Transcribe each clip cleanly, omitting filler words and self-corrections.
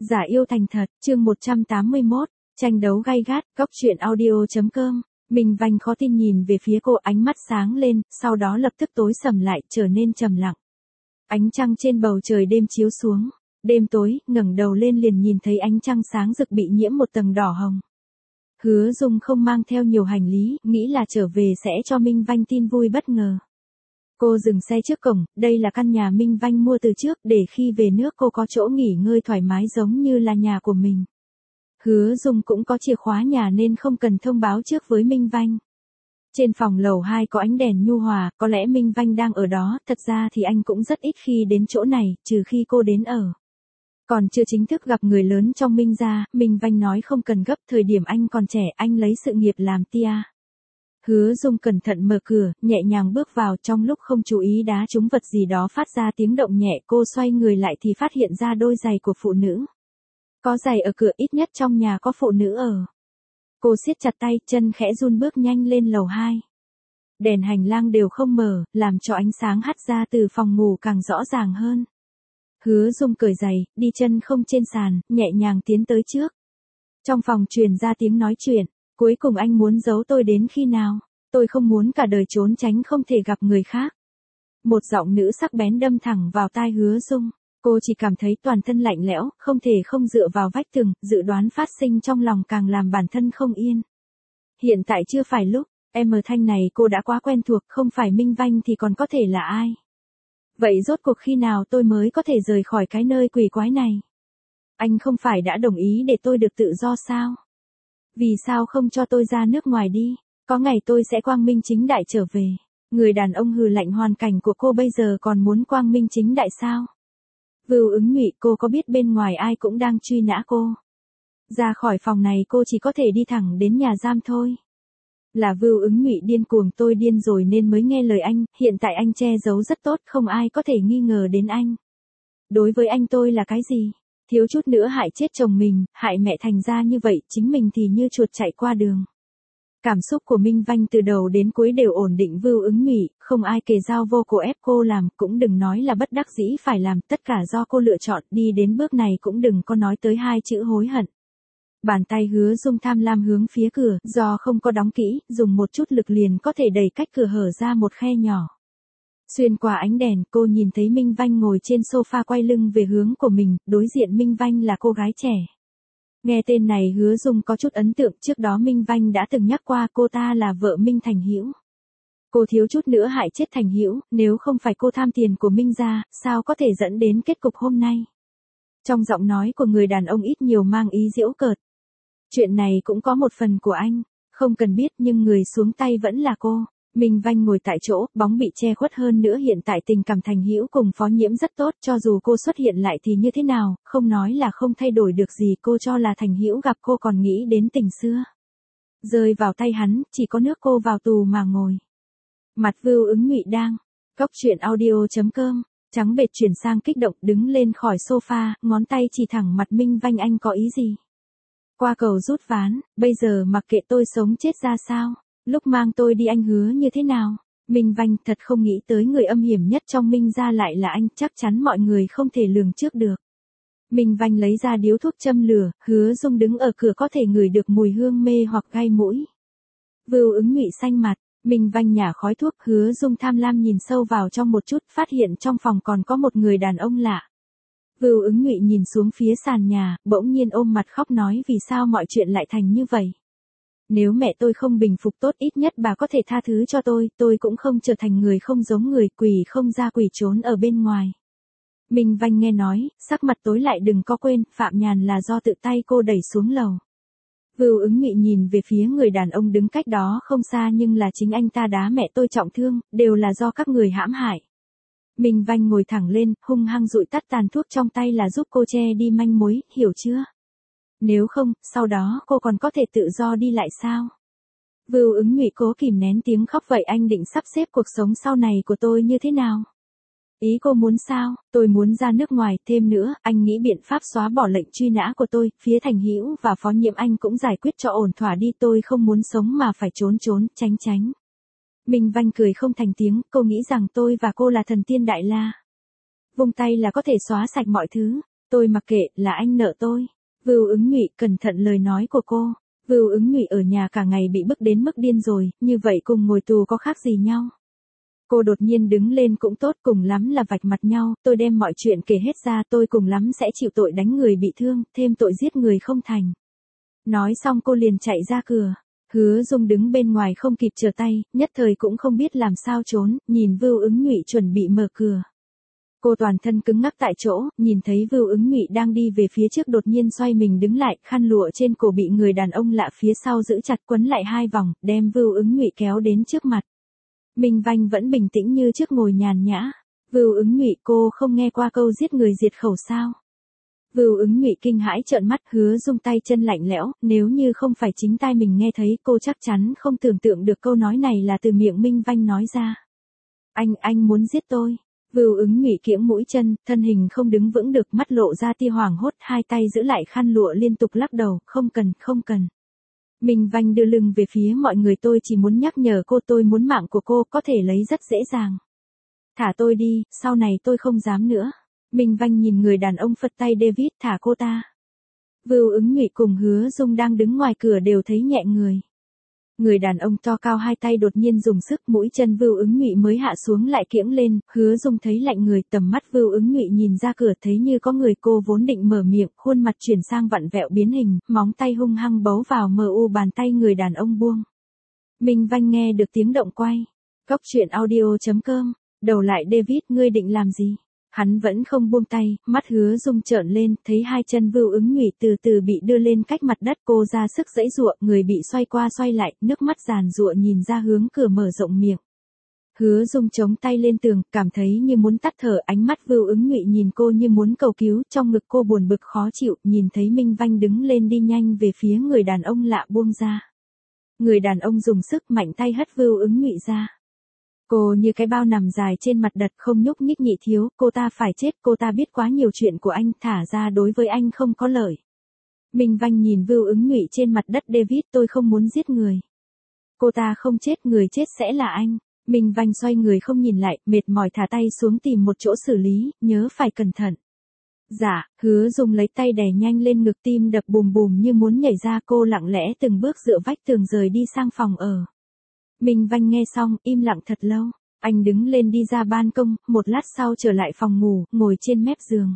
Giả yêu thành thật, chương 181, tranh đấu gay gắt, góc truyện audio.com. Minh Vanh khó tin nhìn về phía cô, ánh mắt sáng lên, sau đó lập tức tối sầm lại, trở nên trầm lặng. Ánh trăng trên bầu trời đêm chiếu xuống. Đêm tối, ngẩng đầu lên liền nhìn thấy ánh trăng sáng rực bị nhiễm một tầng đỏ hồng. Hứa Dung không mang theo nhiều hành lý, nghĩ là trở về sẽ cho Minh Vanh tin vui bất ngờ. Cô dừng xe trước cổng, đây là căn nhà Minh Vanh mua từ trước, để khi về nước cô có chỗ nghỉ ngơi thoải mái giống như là nhà của mình. Hứa Dung cũng có chìa khóa nhà nên không cần thông báo trước với Minh Vanh. Trên phòng lầu 2 có ánh đèn nhu hòa, có lẽ Minh Vanh đang ở đó, thật ra thì anh cũng rất ít khi đến chỗ này, trừ khi cô đến ở. Còn chưa chính thức gặp người lớn trong Minh gia, Minh Vanh nói không cần gấp, thời điểm anh còn trẻ, anh lấy sự nghiệp làm tia. Hứa Dung cẩn thận mở cửa, nhẹ nhàng bước vào, trong lúc không chú ý đá trúng vật gì đó phát ra tiếng động nhẹ, cô xoay người lại thì phát hiện ra đôi giày của phụ nữ. Có giày ở cửa, ít nhất trong nhà có phụ nữ ở. Cô siết chặt tay, chân khẽ run bước nhanh lên lầu 2. Đèn hành lang đều không mở, làm cho ánh sáng hắt ra từ phòng ngủ càng rõ ràng hơn. Hứa Dung cởi giày, đi chân không trên sàn, nhẹ nhàng tiến tới trước. Trong phòng truyền ra tiếng nói chuyện, cuối cùng anh muốn giấu tôi đến khi nào? Tôi không muốn cả đời trốn tránh không thể gặp người khác. Một giọng nữ sắc bén đâm thẳng vào tai Hứa Dung. Cô chỉ cảm thấy toàn thân lạnh lẽo, không thể không dựa vào vách tường, dự đoán phát sinh trong lòng càng làm bản thân không yên. Hiện tại chưa phải lúc, em ở thanh này cô đã quá quen thuộc, không phải Minh Vanh thì còn có thể là ai? Vậy rốt cuộc khi nào tôi mới có thể rời khỏi cái nơi quỷ quái này? Anh không phải đã đồng ý để tôi được tự do sao? Vì sao không cho tôi ra nước ngoài đi? Có ngày tôi sẽ quang minh chính đại trở về. Người đàn ông hừ lạnh, hoàn cảnh của cô bây giờ còn muốn quang minh chính đại sao? Vưu Ứng Nhụy, cô có biết bên ngoài ai cũng đang truy nã cô? Ra khỏi phòng này cô chỉ có thể đi thẳng đến nhà giam thôi. Là Vưu Ứng Nhụy điên cuồng, tôi điên rồi nên mới nghe lời anh, hiện tại anh che giấu rất tốt, không ai có thể nghi ngờ đến anh. Đối với anh tôi là cái gì? Thiếu chút nữa hại chết chồng mình, hại mẹ, thành ra như vậy, chính mình thì như chuột chạy qua đường. Cảm xúc của Minh Vanh từ đầu đến cuối đều ổn định. Vưu Ứng Nhụy, không ai kề dao vô cổ ép cô làm, cũng đừng nói là bất đắc dĩ phải làm, tất cả do cô lựa chọn, đi đến bước này cũng đừng có nói tới hai chữ hối hận. Bàn tay Hứa Dung tham lam hướng phía cửa, do không có đóng kỹ, dùng một chút lực liền có thể đẩy cách cửa hở ra một khe nhỏ. Xuyên qua ánh đèn, cô nhìn thấy Minh Vanh ngồi trên sofa quay lưng về hướng của mình, đối diện Minh Vanh là cô gái trẻ. Nghe tên này Hứa Dung có chút ấn tượng, trước đó Minh Vanh đã từng nhắc qua cô ta là vợ Minh Thành Hữu. Cô thiếu chút nữa hại chết Thành Hữu, nếu không phải cô tham tiền của Minh gia, sao có thể dẫn đến kết cục hôm nay? Trong giọng nói của người đàn ông ít nhiều mang ý giễu cợt. Chuyện này cũng có một phần của anh, không cần biết, nhưng người xuống tay vẫn là cô. Minh Vanh ngồi tại chỗ, bóng bị che khuất, hơn nữa hiện tại tình cảm Thành Hữu cùng Phó Nhiễm rất tốt, cho dù cô xuất hiện lại thì như thế nào, không nói là không thay đổi được gì, cô cho là Thành Hữu gặp cô còn nghĩ đến tình xưa. Rơi vào tay hắn, chỉ có nước cô vào tù mà ngồi. Mặt Vưu Ứng Nhụy đang, góc truyện audio.com, trắng bệch chuyển sang kích động, đứng lên khỏi sofa, ngón tay chỉ thẳng mặt Minh Vanh, anh có ý gì? Qua cầu rút ván, bây giờ mặc kệ tôi sống chết ra sao? Lúc mang tôi đi anh hứa như thế nào? Minh Vanh thật không nghĩ tới người âm hiểm nhất trong Minh gia lại là anh, chắc chắn mọi người không thể lường trước được. Minh Vanh lấy ra điếu thuốc châm lửa, Hứa Dung đứng ở cửa có thể ngửi được mùi hương mê hoặc gai mũi. Vưu Ứng Nhụy xanh mặt, Minh Vanh nhả khói thuốc, Hứa Dung tham lam nhìn sâu vào trong một chút, phát hiện trong phòng còn có một người đàn ông lạ. Vưu Ứng Nhụy nhìn xuống phía sàn nhà, bỗng nhiên ôm mặt khóc nói vì sao mọi chuyện lại thành như vậy. Nếu mẹ tôi không bình phục tốt, ít nhất bà có thể tha thứ cho tôi cũng không trở thành người không giống người, quỷ không ra quỷ trốn ở bên ngoài. Minh Vanh nghe nói, sắc mặt tối lại, đừng có quên, Phạm Nhàn là do tự tay cô đẩy xuống lầu. Vưu Ứng Nhụy nhìn về phía người đàn ông đứng cách đó không xa, nhưng là chính anh ta đá mẹ tôi trọng thương, đều là do các người hãm hại. Minh Vanh ngồi thẳng lên, hung hăng dụi tắt tàn thuốc trong tay là giúp cô che đi manh mối, hiểu chưa? Nếu không, sau đó cô còn có thể tự do đi lại sao? Vưu Ứng Nhụy cố kìm nén tiếng khóc, vậy anh định sắp xếp cuộc sống sau này của tôi như thế nào? Ý cô muốn sao? Tôi muốn ra nước ngoài, thêm nữa, anh nghĩ biện pháp xóa bỏ lệnh truy nã của tôi, phía Thành Hữu và Phó Nhiễm anh cũng giải quyết cho ổn thỏa đi, tôi không muốn sống mà phải trốn, tránh. Minh Vanh cười không thành tiếng, cô nghĩ rằng tôi và cô là thần tiên Đại La. Vung tay là có thể xóa sạch mọi thứ. Tôi mặc kệ, là anh nợ tôi. Vưu Ứng Nhụy cẩn thận lời nói của cô. Vưu Ứng Nhụy ở nhà cả ngày bị bức đến mức điên rồi, như vậy cùng ngồi tù có khác gì nhau. Cô đột nhiên đứng lên cũng tốt, cùng lắm là vạch mặt nhau, tôi đem mọi chuyện kể hết ra, tôi cùng lắm sẽ chịu tội đánh người bị thương, thêm tội giết người không thành. Nói xong cô liền chạy ra cửa. Hứa Dung đứng bên ngoài không kịp trở tay, nhất thời cũng không biết làm sao trốn, nhìn Vưu Ứng Nhụy chuẩn bị mở cửa. Cô toàn thân cứng ngắc tại chỗ, nhìn thấy Vưu Ứng Nhụy đang đi về phía trước đột nhiên xoay mình đứng lại, khăn lụa trên cổ bị người đàn ông lạ phía sau giữ chặt quấn lại 2 vòng, đem Vưu Ứng Nhụy kéo đến trước mặt. Minh Vanh vẫn bình tĩnh như trước ngồi nhàn nhã. Vưu Ứng Nhụy, cô không nghe qua câu giết người diệt khẩu sao? Vưu Ứng Nhụy kinh hãi trợn mắt, Hứa Dung tay chân lạnh lẽo, nếu như không phải chính tai mình nghe thấy, cô chắc chắn không tưởng tượng được câu nói này là từ miệng Minh Vanh nói ra. Anh muốn giết tôi. Vưu Ứng Nhụy kiễng mũi chân, thân hình không đứng vững được, mắt lộ ra tia hoảng hốt, 2 tay giữ lại khăn lụa liên tục lắc đầu, không cần. Minh Vanh đưa lưng về phía mọi người, tôi chỉ muốn nhắc nhở cô, tôi muốn mạng của cô, có thể lấy rất dễ dàng. Thả tôi đi, sau này tôi không dám nữa. Minh Vanh nhìn người đàn ông phất tay, David, thả cô ta. Vưu Ứng Nhụy cùng Hứa Dung đang đứng ngoài cửa đều thấy nhẹ người. Người đàn ông to cao 2 tay đột nhiên dùng sức, mũi chân Vưu Ứng Nhụy mới hạ xuống lại kiễng lên, Hứa Dung thấy lạnh người, tầm mắt Vưu Ứng Nhụy nhìn ra cửa thấy như có người, cô vốn định mở miệng, khuôn mặt chuyển sang vặn vẹo biến hình, móng tay hung hăng bấu vào bàn tay người đàn ông buông. Minh Vanh nghe được tiếng động quay. Cóc truyện audio.com, đầu lại, David, ngươi định làm gì? Hắn vẫn không buông tay, mắt Hứa Dung trợn lên, thấy 2 chân Vưu Ứng Nhụy từ từ bị đưa lên cách mặt đất, cô ra sức giãy giụa, người bị xoay qua xoay lại, nước mắt giàn giụa nhìn ra hướng cửa mở rộng miệng. Hứa Dung chống tay lên tường, cảm thấy như muốn tắt thở, ánh mắt Vưu Ứng Nhụy nhìn cô như muốn cầu cứu, trong ngực cô buồn bực khó chịu, nhìn thấy Minh Vanh đứng lên đi nhanh về phía người đàn ông lạ buông ra. Người đàn ông dùng sức mạnh tay hất Vưu Ứng Nhụy ra. Cô như cái bao nằm dài trên mặt đất không nhúc nhích. Nhị thiếu, cô ta phải chết, cô ta biết quá nhiều chuyện của anh, thả ra, đối với anh không có lợi. Minh Vanh nhìn Vưu Ứng Nhụy trên mặt đất, David, tôi không muốn giết người. Cô ta không chết, người chết sẽ là anh. Minh Vanh xoay người không nhìn lại, mệt mỏi thả tay xuống tìm một chỗ xử lý, nhớ phải cẩn thận. Dạ, Hứa Dung lấy tay đè nhanh lên ngực, tim đập bùm bùm như muốn nhảy ra, cô lặng lẽ từng bước dựa vách tường rời đi sang phòng ở. Minh Vanh nghe xong, im lặng thật lâu. Anh đứng lên đi ra ban công, một lát sau trở lại phòng ngủ, ngồi trên mép giường.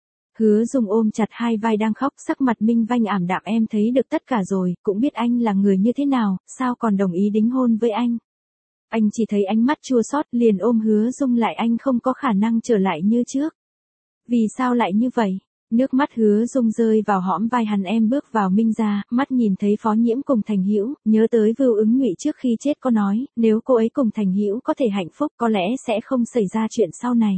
Hứa Dung ôm chặt 2 vai đang khóc, sắc mặt Minh Vanh ảm đạm, em thấy được tất cả rồi, cũng biết anh là người như thế nào, sao còn đồng ý đính hôn với anh. Anh chỉ thấy ánh mắt chua xót, liền ôm Hứa Dung lại, anh không có khả năng trở lại như trước. Vì sao lại như vậy? Nước mắt Hứa Dung rơi vào hõm vai hắn, em bước vào Minh gia, mắt nhìn thấy Phó Nhiễm cùng Thành Hữu, nhớ tới Vưu Ứng Nhụy trước khi chết có nói, nếu cô ấy cùng Thành Hữu có thể hạnh phúc, có lẽ sẽ không xảy ra chuyện sau này.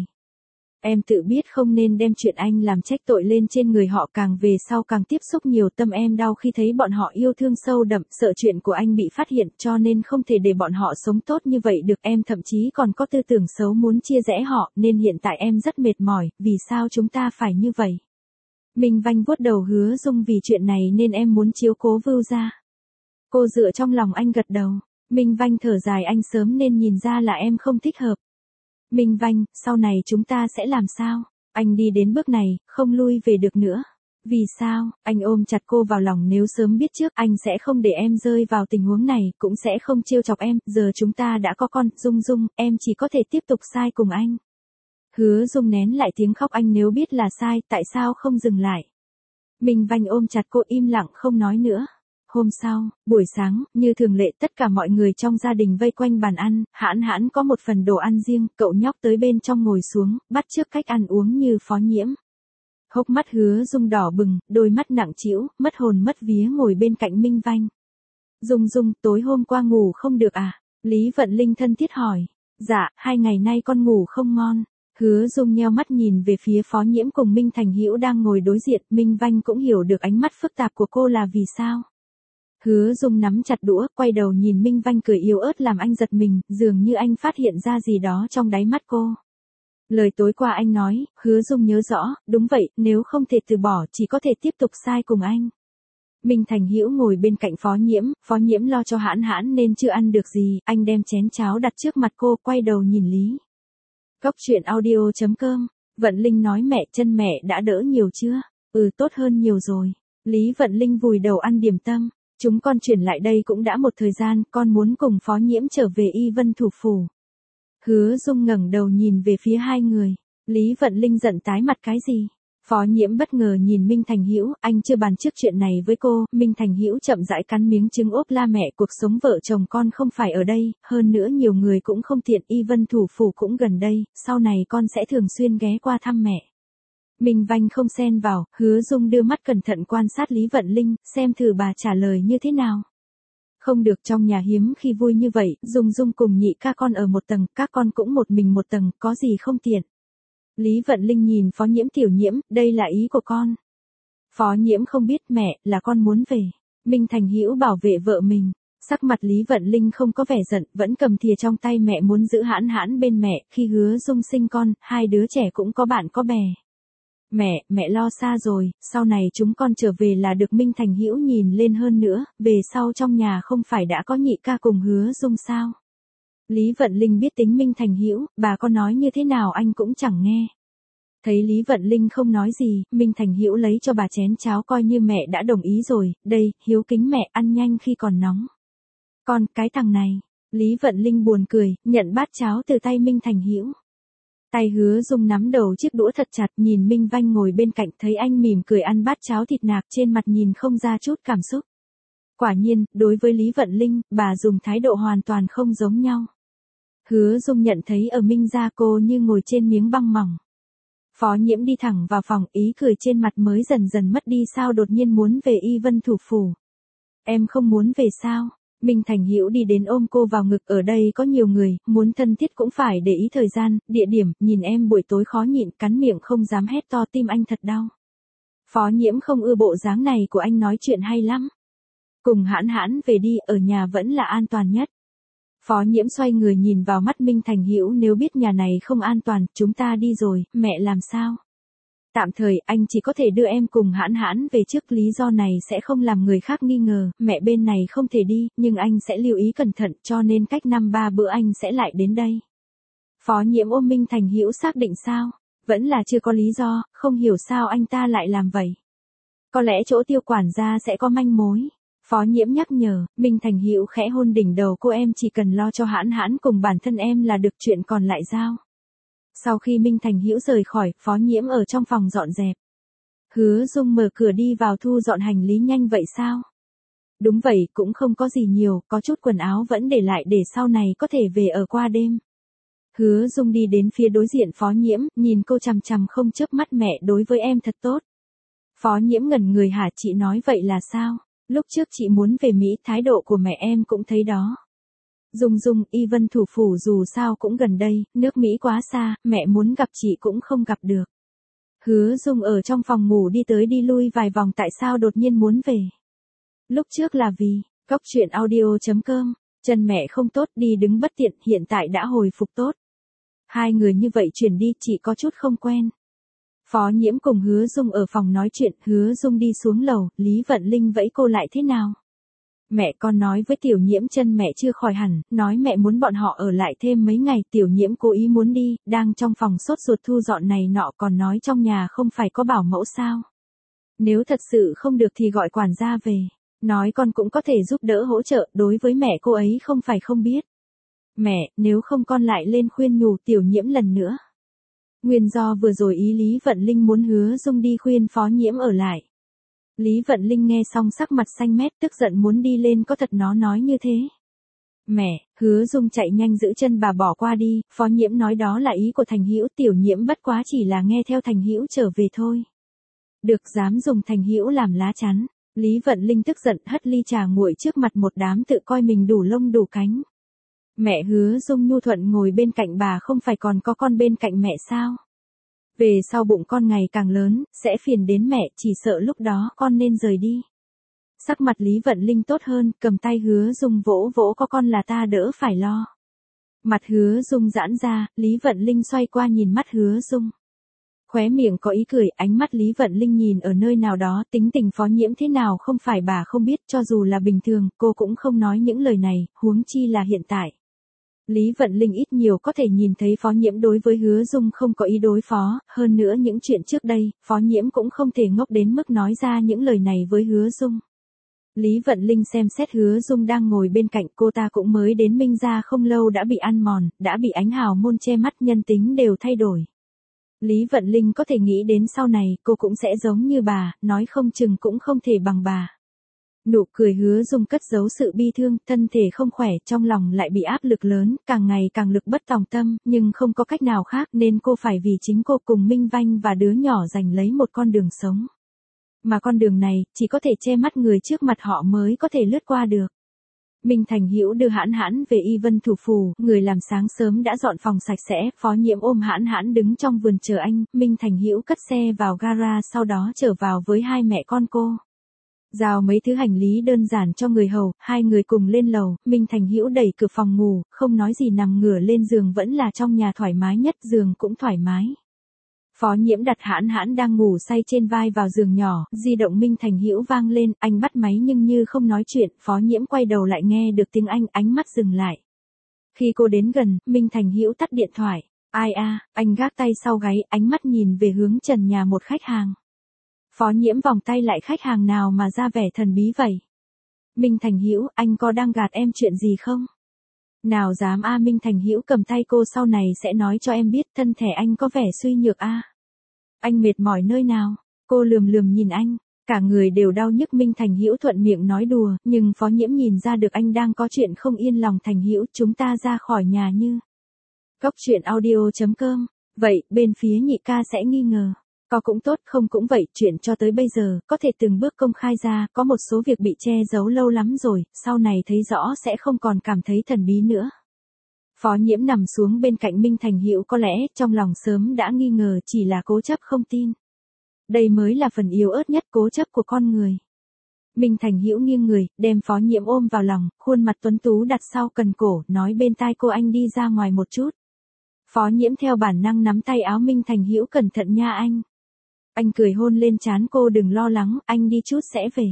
Em tự biết không nên đem chuyện anh làm trách tội lên trên người họ, càng về sau càng tiếp xúc nhiều, tâm em đau khi thấy bọn họ yêu thương sâu đậm, sợ chuyện của anh bị phát hiện, cho nên không thể để bọn họ sống tốt như vậy được. Em thậm chí còn có tư tưởng xấu muốn chia rẽ họ, nên hiện tại em rất mệt mỏi, vì sao chúng ta phải như vậy? Minh Vanh vuốt đầu Hứa Dung, vì chuyện này nên em muốn chiếu cố Vưu gia. Cô dựa trong lòng anh gật đầu. Minh Vanh thở dài, anh sớm nên nhìn ra là em không thích hợp. Minh Vanh, sau này chúng ta sẽ làm sao? Anh đi đến bước này, không lui về được nữa. Vì sao? Anh ôm chặt cô vào lòng, nếu sớm biết trước, anh sẽ không để em rơi vào tình huống này, cũng sẽ không trêu chọc em, giờ chúng ta đã có con, Dung Dung, em chỉ có thể tiếp tục sai cùng anh. Hứa Dung nén lại tiếng khóc, anh nếu biết là sai, tại sao không dừng lại? Minh Vanh ôm chặt cô, im lặng không nói nữa. Hôm sau, buổi sáng, như thường lệ, tất cả mọi người trong gia đình vây quanh bàn ăn, Hãn Hãn có một phần đồ ăn riêng, cậu nhóc tới bên trong ngồi xuống, bắt chước cách ăn uống như Phó Nhiễm. Hốc mắt Hứa Dung đỏ bừng, đôi mắt nặng trĩu, mất hồn mất vía ngồi bên cạnh Minh Vanh. Dung Dung, tối hôm qua ngủ không được à? Lý Vận Linh thân thiết hỏi. Dạ, 2 ngày nay con ngủ không ngon. Hứa Dung nheo mắt nhìn về phía Phó Nhiễm cùng Minh Thành Hữu đang ngồi đối diện, Minh Vanh cũng hiểu được ánh mắt phức tạp của cô là vì sao. Hứa Dung nắm chặt đũa, quay đầu nhìn Minh Vanh cười yếu ớt làm anh giật mình, dường như anh phát hiện ra gì đó trong đáy mắt cô. Lời tối qua anh nói, Hứa Dung nhớ rõ, đúng vậy, nếu không thể từ bỏ, chỉ có thể tiếp tục sai cùng anh. Minh Thành Hữu ngồi bên cạnh Phó Nhiễm lo cho Hãn Hãn nên chưa ăn được gì, anh đem chén cháo đặt trước mặt cô, quay đầu nhìn Lý. Cóc truyện audio.com Vận Linh nói mẹ, chân mẹ đã đỡ nhiều chưa? Tốt hơn nhiều rồi. Lý Vận Linh vùi đầu ăn điểm tâm. Chúng con chuyển lại đây cũng đã một thời gian, con muốn cùng Phó Nhiễm trở về Y Vân thủ phủ. Hứa Dung ngẩng đầu nhìn về phía hai người. Lý Vận Linh giận tái mặt cái gì? Phó Nhiễm bất ngờ nhìn Minh Thành Hữu, anh chưa bàn trước chuyện này với cô. Minh Thành Hữu chậm rãi cắn miếng trứng ốp la mẹ, cuộc sống vợ chồng con không phải ở đây, hơn nữa nhiều người cũng không tiện, Y Vân thủ phủ cũng gần đây, sau này con sẽ thường xuyên ghé qua thăm mẹ. Minh Vanh không xen vào, Hứa Dung đưa mắt cẩn thận quan sát Lý Vận Linh, xem thử bà trả lời như thế nào. Không được, trong nhà hiếm khi vui như vậy, Dung Dung cùng nhị ca con ở một tầng, các con cũng một mình một tầng, có gì không tiện. Lý Vận Linh nhìn Phó Nhiễm, Tiểu Nhiễm, đây là ý của con. Phó Nhiễm không biết mẹ, là con muốn về. Minh Thành Hữu bảo vệ vợ mình. Sắc mặt Lý Vận Linh không có vẻ giận, vẫn cầm thìa trong tay mẹ muốn giữ hãn hãn bên mẹ, khi Hứa Dung sinh con, hai đứa trẻ cũng có bạn có bè. Mẹ lo xa rồi, sau này chúng con trở về là được. Minh Thành Hữu nhìn lên hơn nữa, về sau trong nhà không phải đã có nhị ca cùng Hứa Dung sao? Lý Vận Linh biết tính Minh Thành Hữu, bà có nói như thế nào anh cũng chẳng nghe. Thấy Lý Vận Linh không nói gì, Minh Thành Hữu lấy cho bà chén cháo coi như mẹ đã đồng ý rồi, đây, hiếu kính mẹ, ăn nhanh khi còn nóng. Con, cái thằng này. Lý Vận Linh buồn cười, nhận bát cháo từ tay Minh Thành Hữu. Tay Hứa Dung nắm đầu chiếc đũa thật chặt, nhìn Minh Vanh ngồi bên cạnh, thấy anh mỉm cười ăn bát cháo thịt nạc, trên mặt nhìn không ra chút cảm xúc. Quả nhiên, đối với Lý Vận Linh, bà dùng thái độ hoàn toàn không giống nhau. Hứa Dung nhận thấy ở Minh gia cô như ngồi trên miếng băng mỏng. Phó Nhiễm đi thẳng vào phòng, ý cười trên mặt mới dần dần mất đi. Sao đột nhiên muốn về Y Vân thủ phủ? Em không muốn về sao? Minh Thành Hữu đi đến ôm cô vào ngực, ở đây có nhiều người, muốn thân thiết cũng phải để ý thời gian, địa điểm, nhìn em buổi tối khó nhịn, cắn miệng không dám hét to, tim anh thật đau. Phó Nhiễm không ưa bộ dáng này của anh, nói chuyện hay lắm. Cùng hãn hãn về đi, ở nhà vẫn là an toàn nhất. Phó Nhiễm xoay người nhìn vào mắt Minh Thành Hữu, nếu biết nhà này không an toàn, chúng ta đi rồi, mẹ làm sao? Tạm thời, anh chỉ có thể đưa em cùng hãn hãn về trước, lý do này sẽ không làm người khác nghi ngờ, mẹ bên này không thể đi, nhưng anh sẽ lưu ý cẩn thận, cho nên cách 5-3 bữa anh sẽ lại đến đây. Phó Nhiễm ôm Minh Thành Hữu, xác định sao? Vẫn là chưa có lý do, không hiểu sao anh ta lại làm vậy. Có lẽ chỗ Tiêu quản gia sẽ có manh mối. Phó Nhiễm nhắc nhở. Minh Thành Hữu khẽ hôn đỉnh đầu cô, em chỉ cần lo cho hãn hãn cùng bản thân em là được, chuyện còn lại giao. Sau khi Minh Thành Hữu rời khỏi, Phó Nhiễm ở trong phòng dọn dẹp. Hứa Dung mở cửa đi vào, thu dọn hành lý nhanh vậy sao? Đúng vậy, cũng không có gì nhiều, có chút quần áo vẫn để lại để sau này có thể về ở qua đêm. Hứa Dung đi đến phía đối diện Phó Nhiễm, nhìn cô chằm chằm không chớp mắt, mẹ đối với em thật tốt. Phó Nhiễm ngẩn người, hả, chị nói vậy là sao? Lúc trước chị muốn về Mỹ, thái độ của mẹ em cũng thấy đó. Dung Dung, Y Vân thủ phủ dù sao cũng gần đây, nước Mỹ quá xa, mẹ muốn gặp chị cũng không gặp được. Hứa Dung ở trong phòng ngủ đi tới đi lui vài vòng, tại sao đột nhiên muốn về? Lúc trước là vì, Cóc Truyện Audio.com, chân mẹ không tốt, đi đứng bất tiện, hiện tại đã hồi phục tốt. Hai người như vậy chuyển đi, chị có chút không quen. Phó Nhiễm cùng Hứa Dung ở phòng nói chuyện, Hứa Dung đi xuống lầu, Lý Vận Linh vẫy cô lại, thế nào? Mẹ con nói với Tiểu Nhiễm chân mẹ chưa khỏi hẳn, nói mẹ muốn bọn họ ở lại thêm mấy ngày, Tiểu Nhiễm cố ý muốn đi, đang trong phòng sốt ruột thu dọn này nọ, còn nói trong nhà không phải có bảo mẫu sao? Nếu thật sự không được thì gọi quản gia về, nói con cũng có thể giúp đỡ hỗ trợ, đối với mẹ cô ấy không phải không biết. Mẹ, nếu không con lại lên khuyên nhủ Tiểu Nhiễm lần nữa. Nguyên do vừa rồi ý Lý Vận Linh muốn Hứa Dung đi khuyên Phó Nhiễm ở lại. Lý Vận Linh nghe xong sắc mặt xanh mét, tức giận muốn đi lên, có thật nó nói như thế. Mẹ, Hứa Dung chạy nhanh giữ chân bà bỏ qua đi, Phó Nhiễm nói đó là ý của Thành Hữu, Tiểu Nhiễm bất quá chỉ là nghe theo Thành Hữu trở về thôi. Được, dám dùng Thành Hữu làm lá chắn. Lý Vận Linh tức giận hất ly trà nguội trước mặt một đám tự coi mình đủ lông đủ cánh. Mẹ Hứa Dung nhu thuận ngồi bên cạnh bà, không phải còn có con bên cạnh mẹ sao? Về sau bụng con ngày càng lớn, sẽ phiền đến mẹ, chỉ sợ lúc đó con nên rời đi. Sắc mặt Lý Vận Linh tốt hơn, cầm tay Hứa Dung vỗ vỗ, có con là ta đỡ phải lo. Mặt Hứa Dung giãn ra, Lý Vận Linh xoay qua nhìn mắt Hứa Dung. Khóe miệng có ý cười, ánh mắt Lý Vận Linh nhìn ở nơi nào đó, tính tình Phó Nhiễm thế nào không phải bà không biết, cho dù là bình thường, cô cũng không nói những lời này, huống chi là hiện tại. Lý Vận Linh ít nhiều có thể nhìn thấy Phó Nhiễm đối với Hứa Dung không có ý đối phó, hơn nữa những chuyện trước đây, Phó Nhiễm cũng không thể ngốc đến mức nói ra những lời này với Hứa Dung. Lý Vận Linh xem xét Hứa Dung đang ngồi bên cạnh, cô ta cũng mới đến Minh gia không lâu đã bị ăn mòn, đã bị ánh hào môn che mắt, nhân tính đều thay đổi. Lý Vận Linh có thể nghĩ đến sau này cô cũng sẽ giống như bà, nói không chừng cũng không thể bằng bà. Nụ cười Hứa Dung cất giấu sự bi thương, thân thể không khỏe, trong lòng lại bị áp lực lớn, càng ngày càng lực bất tòng tâm, nhưng không có cách nào khác nên cô phải vì chính cô cùng Minh Vanh và đứa nhỏ giành lấy một con đường sống. Mà con đường này, chỉ có thể che mắt người trước mặt họ mới có thể lướt qua được. Minh Thành Hữu đưa Hãn Hãn về Y Vân thủ phủ, người làm sáng sớm đã dọn phòng sạch sẽ, Phó Nhiễm ôm Hãn Hãn đứng trong vườn chờ anh, Minh Thành Hữu cất xe vào gara sau đó trở vào với hai mẹ con cô. Giao mấy thứ hành lý đơn giản cho người hầu, hai người cùng lên lầu, Minh Thành Hữu đẩy cửa phòng ngủ, không nói gì nằm ngửa lên giường, vẫn là trong nhà thoải mái nhất, giường cũng thoải mái. Phó Nhiễm đặt Hãn Hãn đang ngủ say trên vai vào giường nhỏ, di động Minh Thành Hữu vang lên, anh bắt máy nhưng như không nói chuyện, Phó Nhiễm quay đầu lại nghe được tiếng anh, ánh mắt dừng lại. Khi cô đến gần, Minh Thành Hữu tắt điện thoại. Ai a, anh gác tay sau gáy, ánh mắt nhìn về hướng trần nhà một khách hàng. Phó Nhiễm vòng tay lại, khách hàng nào mà ra vẻ thần bí vậy? Minh Thành Hữu, anh có đang gạt em chuyện gì không? Nào dám a, Minh Thành Hữu cầm tay cô, sau này sẽ nói cho em biết, thân thể anh có vẻ suy nhược a. Anh mệt mỏi nơi nào? Cô lườm lườm nhìn anh, cả người đều đau nhức. Minh Thành Hữu thuận miệng nói đùa, nhưng Phó Nhiễm nhìn ra được anh đang có chuyện không yên lòng. Thành Hữu, chúng ta ra khỏi nhà như. Cốc truyện audio.com. Vậy, bên phía nhị ca sẽ nghi ngờ. Có cũng tốt, không cũng vậy, chuyện cho tới bây giờ, có thể từng bước công khai ra, có một số việc bị che giấu lâu lắm rồi, sau này thấy rõ sẽ không còn cảm thấy thần bí nữa. Phó Nhiễm nằm xuống bên cạnh Minh Thành Hữu, có lẽ, trong lòng sớm đã nghi ngờ, chỉ là cố chấp không tin. Đây mới là phần yếu ớt nhất, cố chấp của con người. Minh Thành Hữu nghiêng người, đem Phó Nhiễm ôm vào lòng, khuôn mặt tuấn tú đặt sau cần cổ, nói bên tai cô, anh đi ra ngoài một chút. Phó Nhiễm theo bản năng nắm tay áo Minh Thành Hữu, cẩn thận nha anh. Anh cười hôn lên trán cô, đừng lo lắng, anh đi chút sẽ về.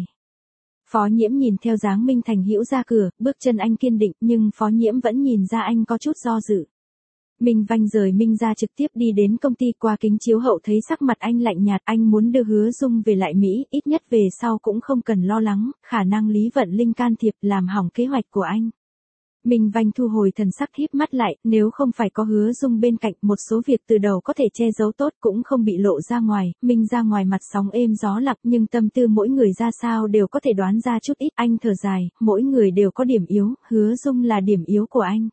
Phó Nhiễm nhìn theo dáng Minh Thành Hữu ra cửa, bước chân anh kiên định, nhưng Phó Nhiễm vẫn nhìn ra anh có chút do dự. Minh Vanh rời Minh ra trực tiếp đi đến công ty, qua kính chiếu hậu thấy sắc mặt anh lạnh nhạt, anh muốn đưa Hứa Dung về lại Mỹ, ít nhất về sau cũng không cần lo lắng, khả năng Lý Vận Linh can thiệp làm hỏng kế hoạch của anh. Minh Vanh thu hồi thần sắc, híp mắt lại, nếu không phải có Hứa Dung bên cạnh, một số việc từ đầu có thể che giấu tốt cũng không bị lộ ra ngoài. Minh ra ngoài mặt sóng êm gió lặng, nhưng tâm tư mỗi người ra sao đều có thể đoán ra chút ít. Anh thở dài, mỗi người đều có điểm yếu, Hứa Dung là điểm yếu của anh.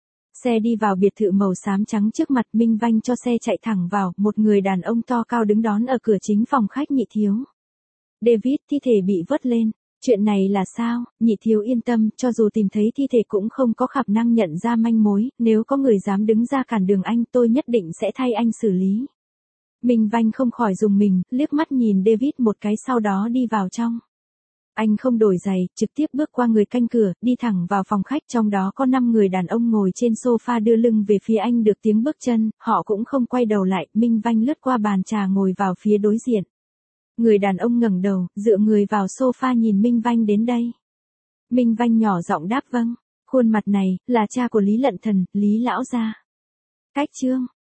Xe đi vào biệt thự màu xám trắng trước mặt, Minh Vanh cho xe chạy thẳng vào, một người đàn ông to cao đứng đón ở cửa chính phòng khách. Nhị thiếu. David, thi thể bị vớt lên. Chuyện này là sao? Nhị thiếu yên tâm, cho dù tìm thấy thi thể cũng không có khả năng nhận ra manh mối, nếu có người dám đứng ra cản đường anh, tôi nhất định sẽ thay anh xử lý. Minh Vanh không khỏi rùng mình, liếc mắt nhìn David một cái, sau đó đi vào trong. Anh không đổi giày, trực tiếp bước qua người canh cửa, đi thẳng vào phòng khách, trong đó có 5 người đàn ông ngồi trên sofa đưa lưng về phía anh, được tiếng bước chân, họ cũng không quay đầu lại. Minh Vanh lướt qua bàn trà ngồi vào phía đối diện. Người đàn ông ngẩng đầu, dựa người vào sofa nhìn Minh Vanh đến đây. Minh Vanh nhỏ giọng đáp vâng. Khuôn mặt này, là cha của Lý Lận Thần, Lý lão gia. Cách chương.